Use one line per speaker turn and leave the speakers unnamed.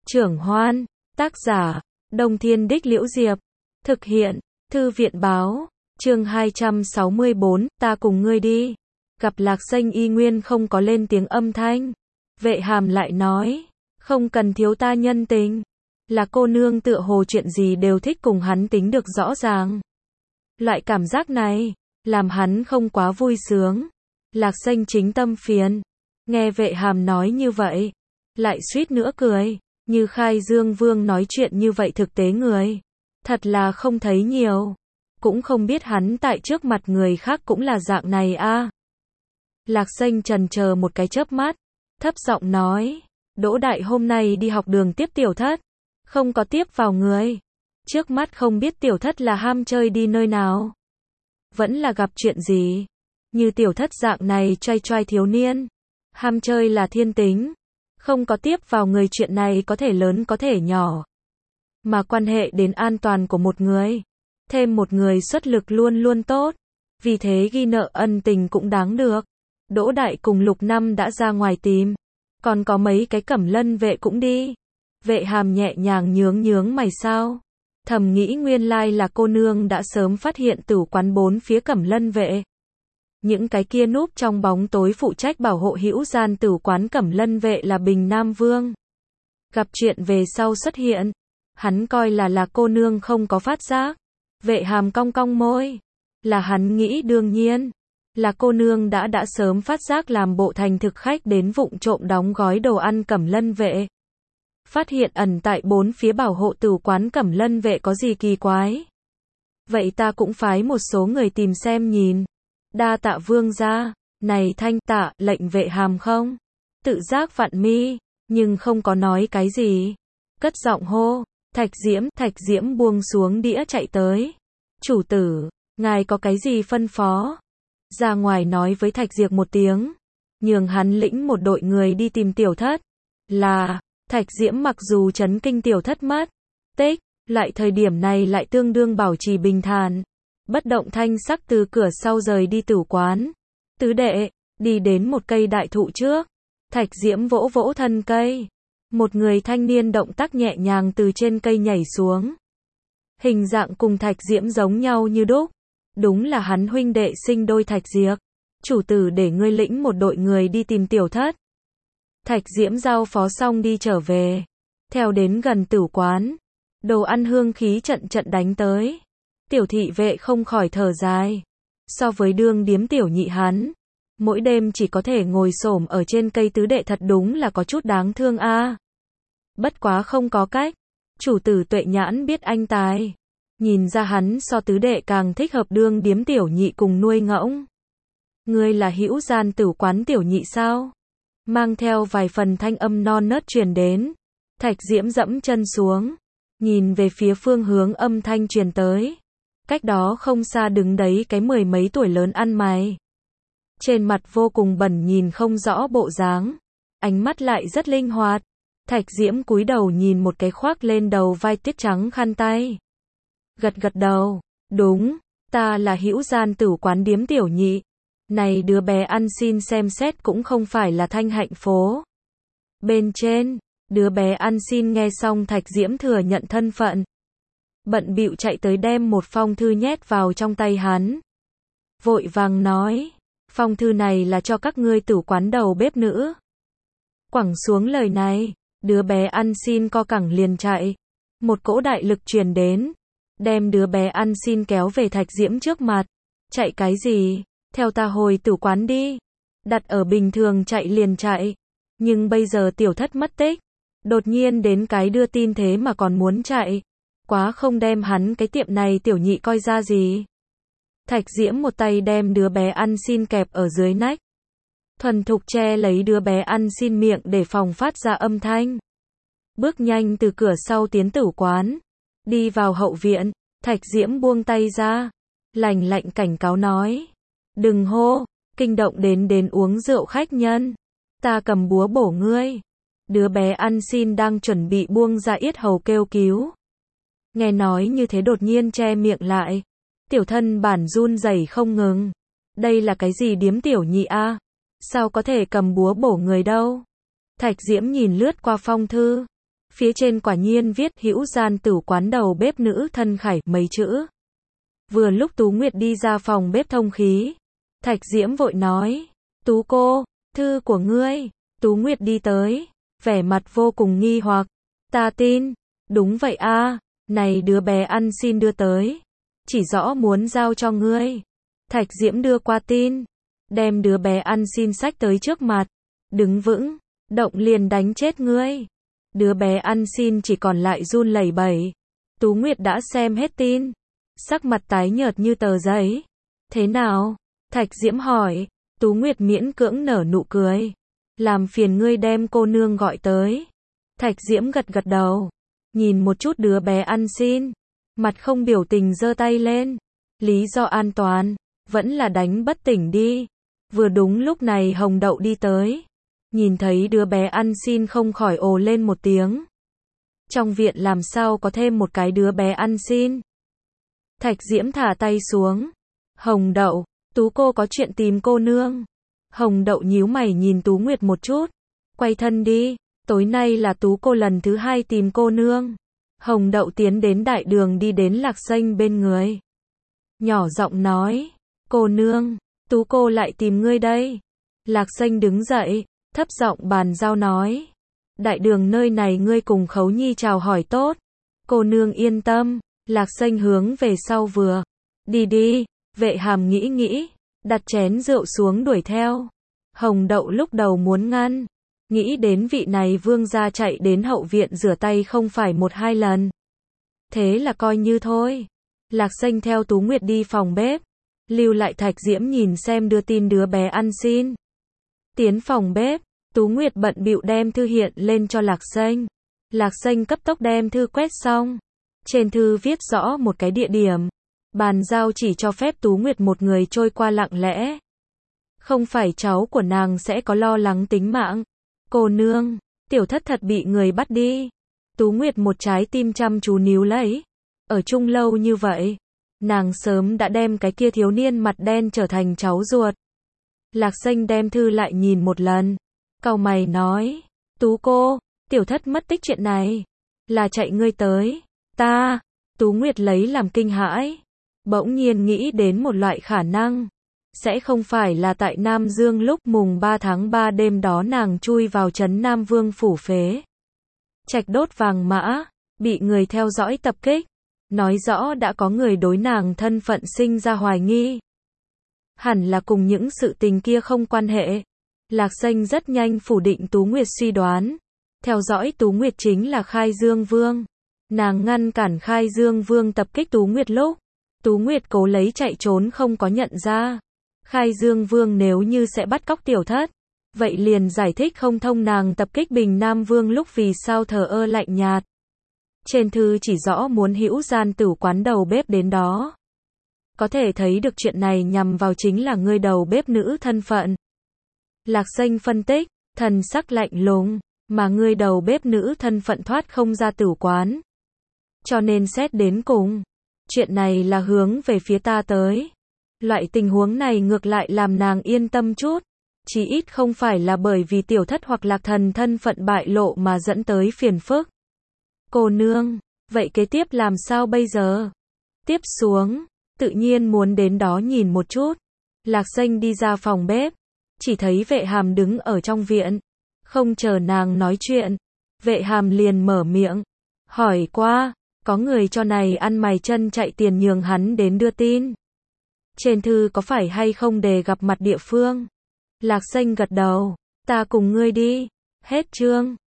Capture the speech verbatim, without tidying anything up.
Trưởng Hoan, tác giả, Đông Thiên Đích Liễu Diệp, thực hiện, Thư viện báo, chương hai trăm sáu mươi bốn, ta cùng ngươi đi. Gặp Lạc Xanh y nguyên không có lên tiếng âm thanh. Vệ Hàm lại nói, không cần thiếu ta nhân tình. Là cô nương tựa hồ chuyện gì đều thích cùng hắn tính được rõ ràng. Loại cảm giác này, làm hắn không quá vui sướng. Lạc Xanh chính tâm phiền. Nghe Vệ Hàm nói như vậy, lại suýt nữa cười. Như Khai Dương Vương nói chuyện như vậy thực tế người. Thật là không thấy nhiều. Cũng không biết hắn tại trước mặt người khác cũng là dạng này a. À. Lạc Xanh trần chờ một cái chớp mắt, thấp giọng nói, Đỗ Đại hôm nay đi học đường tiếp tiểu thất, không có tiếp vào người. Trước mắt không biết tiểu thất là ham chơi đi nơi nào. Vẫn là gặp chuyện gì. Như tiểu thất dạng này trai trai thiếu niên. Ham chơi là thiên tính. Không có tiếp vào người chuyện này có thể lớn có thể nhỏ. Mà quan hệ đến an toàn của một người. Thêm một người xuất lực luôn luôn tốt. Vì thế ghi nợ ân tình cũng đáng được. Đỗ Đại cùng Lục Năm đã ra ngoài tìm. Còn có mấy cái Cẩm Lân vệ cũng đi. Vệ Hàm nhẹ nhàng nhướng nhướng mày sao. Thầm nghĩ nguyên lai là cô nương đã sớm phát hiện tử quán bốn phía Cẩm Lân vệ. Những cái kia núp trong bóng tối phụ trách bảo hộ hữu gian tử quán Cẩm Lân vệ là Bình Nam Vương. Gặp chuyện về sau xuất hiện. Hắn coi là là cô nương không có phát giác. Vệ Hàm cong cong môi. Là hắn nghĩ đương nhiên. Là cô nương đã đã sớm phát giác làm bộ thành thực khách đến vụng trộm đóng gói đồ ăn Cẩm Lân vệ. Phát hiện ẩn tại bốn phía bảo hộ tử quán Cẩm Lân vệ có gì kỳ quái. Vậy ta cũng phái một số người tìm xem nhìn. Đa tạ vương gia. Này thanh tạ, lệnh Vệ Hàm không? Tự giác vặn mi, nhưng không có nói cái gì. Cất giọng hô, Thạch Diễm, Thạch Diễm buông xuống đĩa chạy tới. Chủ tử, ngài có cái gì phân phó? Ra ngoài nói với Thạch Diệp một tiếng. Nhường hắn lĩnh một đội người đi tìm tiểu thất. Là, Thạch Diễm mặc dù chấn kinh tiểu thất mất. Tích, lại thời điểm này lại tương đương bảo trì bình thản. Bất động thanh sắc từ cửa sau rời đi tử quán. Tứ đệ, đi đến một cây đại thụ trước. Thạch Diễm vỗ vỗ thân cây. Một người thanh niên động tác nhẹ nhàng từ trên cây nhảy xuống. Hình dạng cùng Thạch Diễm giống nhau như đúc. Đúng là hắn huynh đệ sinh đôi Thạch Diệp. Chủ tử để ngươi lĩnh một đội người đi tìm tiểu thất. Thạch Diễm giao phó xong đi trở về. Theo đến gần tử quán. Đồ ăn hương khí trận trận đánh tới. Tiểu thị vệ không khỏi thở dài. So với đương điếm tiểu nhị hắn. Mỗi đêm chỉ có thể ngồi xổm ở trên cây tứ đệ thật đúng là có chút đáng thương a. À. Bất quá không có cách. Chủ tử Tuệ Nhãn biết anh tài. Nhìn ra hắn so tứ đệ càng thích hợp đương điếm tiểu nhị cùng nuôi ngỗng. Ngươi là hữu gian tử quán tiểu nhị sao? Mang theo vài phần thanh âm non nớt truyền đến. Thạch Diễm dẫm chân xuống. Nhìn về phía phương hướng âm thanh truyền tới. Cách đó không xa đứng đấy cái mười mấy tuổi lớn ăn mày. Trên mặt vô cùng bẩn nhìn không rõ bộ dáng. Ánh mắt lại rất linh hoạt. Thạch Diễm cúi đầu nhìn một cái khoác lên đầu vai tiết trắng khăn tay. Gật gật đầu. Đúng, ta là hữu gian tử quán điếm tiểu nhị. Này đứa bé ăn xin xem xét cũng không phải là Thanh Hạnh phố. Bên trên, đứa bé ăn xin nghe xong Thạch Diễm thừa nhận thân phận. Bận bịu chạy tới đem một phong thư nhét vào trong tay hắn. Vội vàng nói, phong thư này là cho các ngươi tử quán đầu bếp nữ. Quẳng xuống lời này, đứa bé ăn xin co cẳng liền chạy. Một cỗ đại lực truyền đến, đem đứa bé ăn xin kéo về Thạch Diễm trước mặt. Chạy cái gì? Theo ta hồi tử quán đi. Đặt ở bình thường chạy liền chạy. Nhưng bây giờ tiểu thất mất tích. Đột nhiên đến cái đưa tin thế mà còn muốn chạy. Quá không đem hắn cái tiệm này tiểu nhị coi ra gì. Thạch Diễm một tay đem đứa bé ăn xin kẹp ở dưới nách. Thuần thục che lấy đứa bé ăn xin miệng để phòng phát ra âm thanh. Bước nhanh từ cửa sau tiến tử quán. Đi vào hậu viện, Thạch Diễm buông tay ra. Lạnh lạnh cảnh cáo nói. Đừng hô, kinh động đến đến uống rượu khách nhân. Ta cầm búa bổ ngươi. Đứa bé ăn xin đang chuẩn bị buông ra yết hầu kêu cứu. Nghe nói như thế đột nhiên che miệng lại. Tiểu thân bản run rẩy không ngừng. Đây là cái gì điếm tiểu nhị a? À? Sao có thể cầm búa bổ người đâu? Thạch Diễm nhìn lướt qua phong thư. Phía trên quả nhiên viết hữu gian tử quán đầu bếp nữ thân khải mấy chữ. Vừa lúc Tú Nguyệt đi ra phòng bếp thông khí, Thạch Diễm vội nói, Tú cô, thư của ngươi. Tú Nguyệt đi tới, vẻ mặt vô cùng nghi hoặc, ta tin, đúng vậy a, này đứa bé ăn xin đưa tới, chỉ rõ muốn giao cho ngươi. Thạch Diễm đưa qua tin, đem đứa bé ăn xin sách tới trước mặt, đứng vững, động liền đánh chết ngươi. Đứa bé ăn xin chỉ còn lại run lẩy bẩy. Tú Nguyệt đã xem hết tin, sắc mặt tái nhợt như tờ giấy. Thế nào? Thạch Diễm hỏi. Tú Nguyệt miễn cưỡng nở nụ cười. Làm phiền ngươi đem cô nương gọi tới. Thạch Diễm gật gật đầu, nhìn một chút đứa bé ăn xin, mặt không biểu tình giơ tay lên. Lý do an toàn, vẫn là đánh bất tỉnh đi. Vừa đúng lúc này Hồng Đậu đi tới, nhìn thấy đứa bé ăn xin không khỏi ồ lên một tiếng. Trong viện làm sao có thêm một cái đứa bé ăn xin? Thạch Diễm thả tay xuống. Hồng Đậu, Tú cô có chuyện tìm cô nương. Hồng Đậu nhíu mày nhìn Tú Nguyệt một chút. Quay thân đi, tối nay là Tú cô lần thứ hai tìm cô nương. Hồng Đậu tiến đến đại đường đi đến Lạc Xanh bên người. Nhỏ giọng nói, cô nương, Tú cô lại tìm ngươi đây. Lạc Xanh đứng dậy, thấp giọng bàn giao nói. Đại đường nơi này ngươi cùng Khấu Nhi chào hỏi tốt. Cô nương yên tâm. Lạc Xanh hướng về sau vừa. Đi đi, Vệ Hàm nghĩ nghĩ, đặt chén rượu xuống đuổi theo. Hồng Đậu lúc đầu muốn ngăn, nghĩ đến vị này vương gia chạy đến hậu viện rửa tay không phải một hai lần. Thế là coi như thôi. Lạc Xanh theo Tú Nguyệt đi phòng bếp, lưu lại Thạch Diễm nhìn xem đưa tin đứa bé ăn xin. Tiến phòng bếp, Tú Nguyệt bận bịu đem thư hiện lên cho Lạc Xanh. Lạc Xanh cấp tốc đem thư quét xong. Trên thư viết rõ một cái địa điểm. Bàn giao chỉ cho phép Tú Nguyệt một người trôi qua lặng lẽ. Không phải cháu của nàng sẽ có lo lắng tính mạng. Cô nương, tiểu thất thật bị người bắt đi. Tú Nguyệt một trái tim chăm chú níu lấy. Ở chung lâu như vậy, nàng sớm đã đem cái kia thiếu niên mặt đen trở thành cháu ruột. Lạc Xanh đem thư lại nhìn một lần. Cau mày nói, Tú cô, tiểu thất mất tích chuyện này, là chạy ngươi tới. Ta, Tú Nguyệt lấy làm kinh hãi. Bỗng nhiên nghĩ đến một loại khả năng. Sẽ không phải là tại Nam Dương lúc mùng ba tháng ba đêm đó nàng chui vào trấn Nam Vương phủ phế. Trạch đốt vàng mã, bị người theo dõi tập kích. Nói rõ đã có người đối nàng thân phận sinh ra hoài nghi. Hẳn là cùng những sự tình kia không quan hệ. Lạc Xanh rất nhanh phủ định Tú Nguyệt suy đoán. Theo dõi Tú Nguyệt chính là Khai Dương Vương. Nàng ngăn cản Khai Dương Vương tập kích Tú Nguyệt lúc Tú Nguyệt cố lấy chạy trốn không có nhận ra. Khai Dương Vương nếu như sẽ bắt cóc tiểu thất, vậy liền giải thích không thông nàng tập kích Bình Nam Vương lúc vì sao thờ ơ lạnh nhạt. Trên thư chỉ rõ muốn hữu gian tử quán đầu bếp đến đó. Có thể thấy được chuyện này nhằm vào chính là người đầu bếp nữ thân phận. Lạc Xanh phân tích, thần sắc lạnh lùng, mà người đầu bếp nữ thân phận thoát không ra tử quán. Cho nên xét đến cùng, chuyện này là hướng về phía ta tới. Loại tình huống này ngược lại làm nàng yên tâm chút. Chí ít không phải là bởi vì tiểu thất hoặc Lạc Thần thân phận bại lộ mà dẫn tới phiền phức. Cô nương, vậy kế tiếp làm sao bây giờ? Tiếp xuống, tự nhiên muốn đến đó nhìn một chút. Lạc Xanh đi ra phòng bếp, chỉ thấy Vệ Hàm đứng ở trong viện. Không chờ nàng nói chuyện, Vệ Hàm liền mở miệng, hỏi qua, có người cho này ăn mày chân chạy tiền nhường hắn đến đưa tin. Trên thư có phải hay không đề gặp mặt địa phương? Lạc Xanh gật đầu, ta cùng ngươi đi. Hết chương.